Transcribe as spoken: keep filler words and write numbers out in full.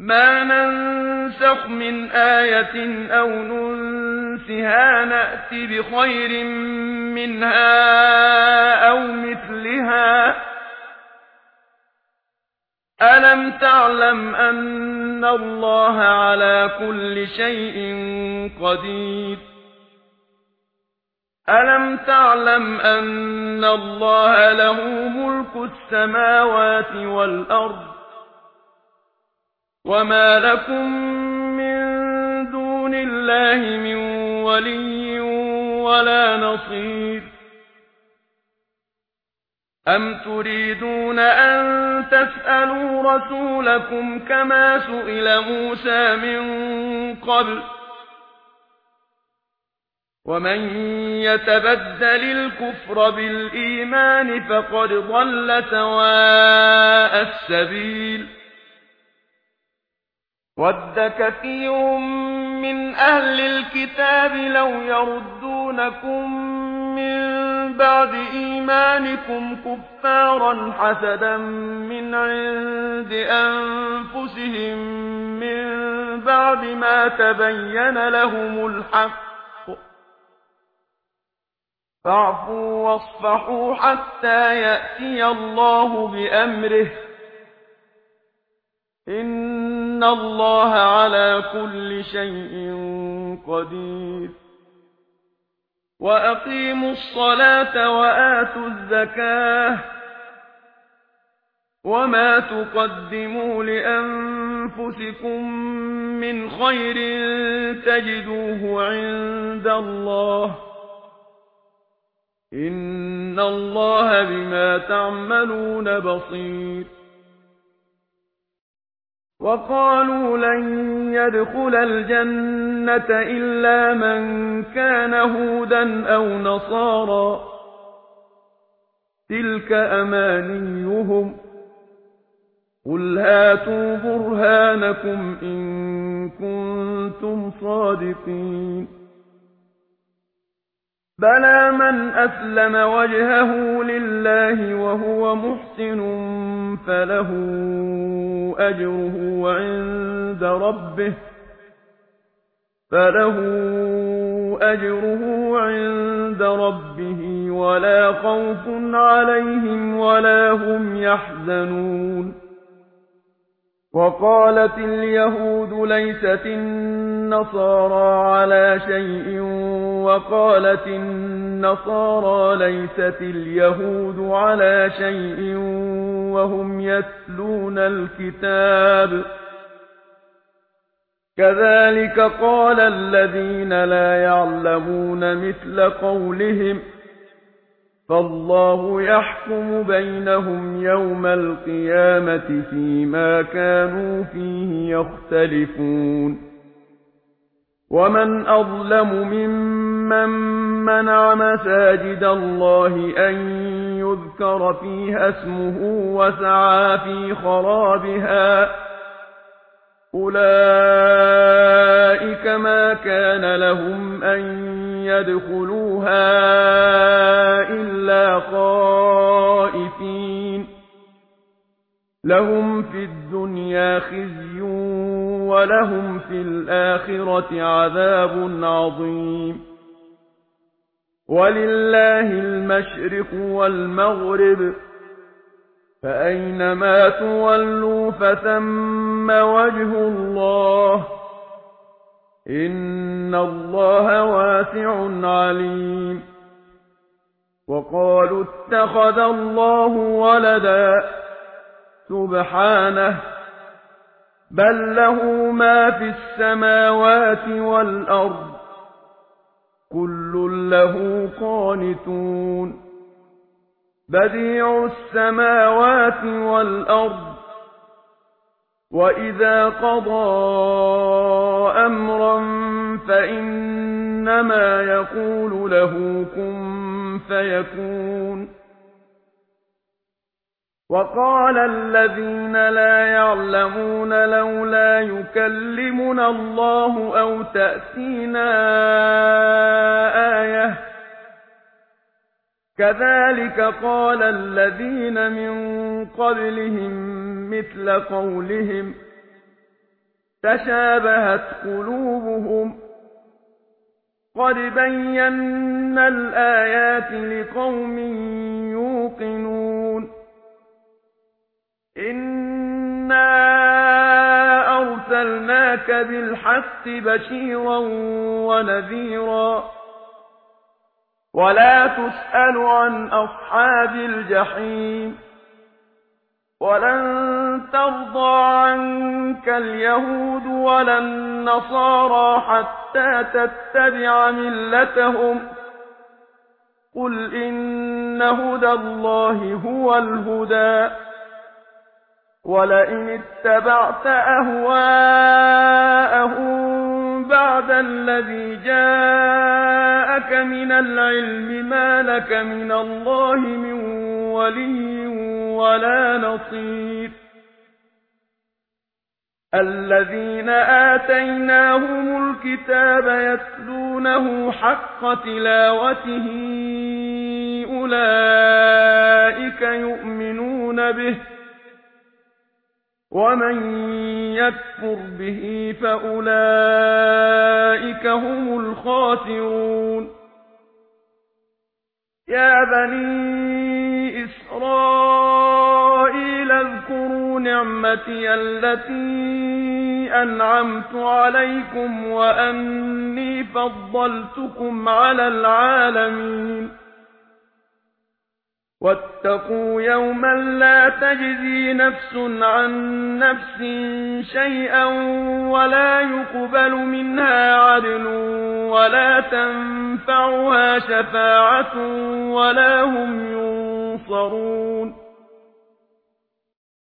ما ننسخ من آية أو ننسها نأت بخير منها أو مثلها ألم تعلم أن الله على كل شيء قدير ألم تعلم أن الله له ملك السماوات والأرض وما لكم من دون الله من ولي ولا نصير أم تريدون أن تسألوا رسولكم كما سئل موسى من قبل ومن يتبدل الكفر بالإيمان فقد ضل سواء السبيل ود كثير من أهل الكتاب لو يردونكم من بعد إيمانكم كفارا حسدا من عند أنفسهم من بعد ما تبين لهم الحق فاعفوا واصفحوا حتى يأتي الله بأمره إن الله على كل شيء قدير وأقيموا الصلاة وآتوا الزكاة وما تقدموا لأنفسكم من خير تجدوه عند الله إن الله بما تعملون بصير وقالوا لن يدخل الجنة إلا من كان هودا أو نصارى تلك أمانيهم قل هاتوا برهانكم إن كنتم صادقين بلى من أسلم وجهه لله وهو محسن فله أجره عند ربه فله أجره عند ربه ولا خوف عليهم ولا هم يحزنون وقالت اليهود ليست النصارى على شيء وقالت النصارى ليست اليهود على شيء وهم يتلون الكتاب كذلك قال الذين لا يعلمون مثل قولهم فالله يحكم بينهم يوم القيامة فيما كانوا فيه يختلفون ومن أظلم ممن منع مساجد الله أن يذكر فيها اسمه وسعى في خرابها أولئك ما كان لهم أن يدخلوها إلا خائفين لهم في الدنيا خزي ولهم في الآخرة عذاب عظيم ولله المشرق والمغرب فأينما تولوا فثم وجه الله إن الله واسع عليم وقالوا اتخذ الله ولدا سبحانه بل له ما في السماوات والأرض كل له قانتون بديع السماوات والأرض وإذا قضى أمرا فإنما يقول له كن فيكون وقال الذين لا يعلمون لولا يكلمنا الله أو تأتينا آية كذلك قال الذين من قبلهم مثل قولهم تشابهت قلوبهم قد بينا الآيات لقوم يوقنون إنا أرسلناك بالحق بشيرا ونذيرا ولا تسأل عن أصحاب الجحيم ولن ترضى عنك اليهود ولا النصارى حتى تتبع ملتهم قل إن هدى الله هو الهدى ولئن اتبعت أهواءهم بعد الذي جاءك من العلم ما لك من الله من ولي ولا نصير الذين آتيناهم الكتاب يتلونه حق تلاوته أولئك يؤمنون به ومن يكفر به فأولئك هم الخاسرون يا بني إسرائيل اذكروا نعمتي التي أنعمت عليكم وأني فضلتكم على العالمين واتقوا يوما لا تجزي نفس عن نفس شيئا ولا يقبل منها عدل ولا تنفعها شفاعة ولا هم ينصرون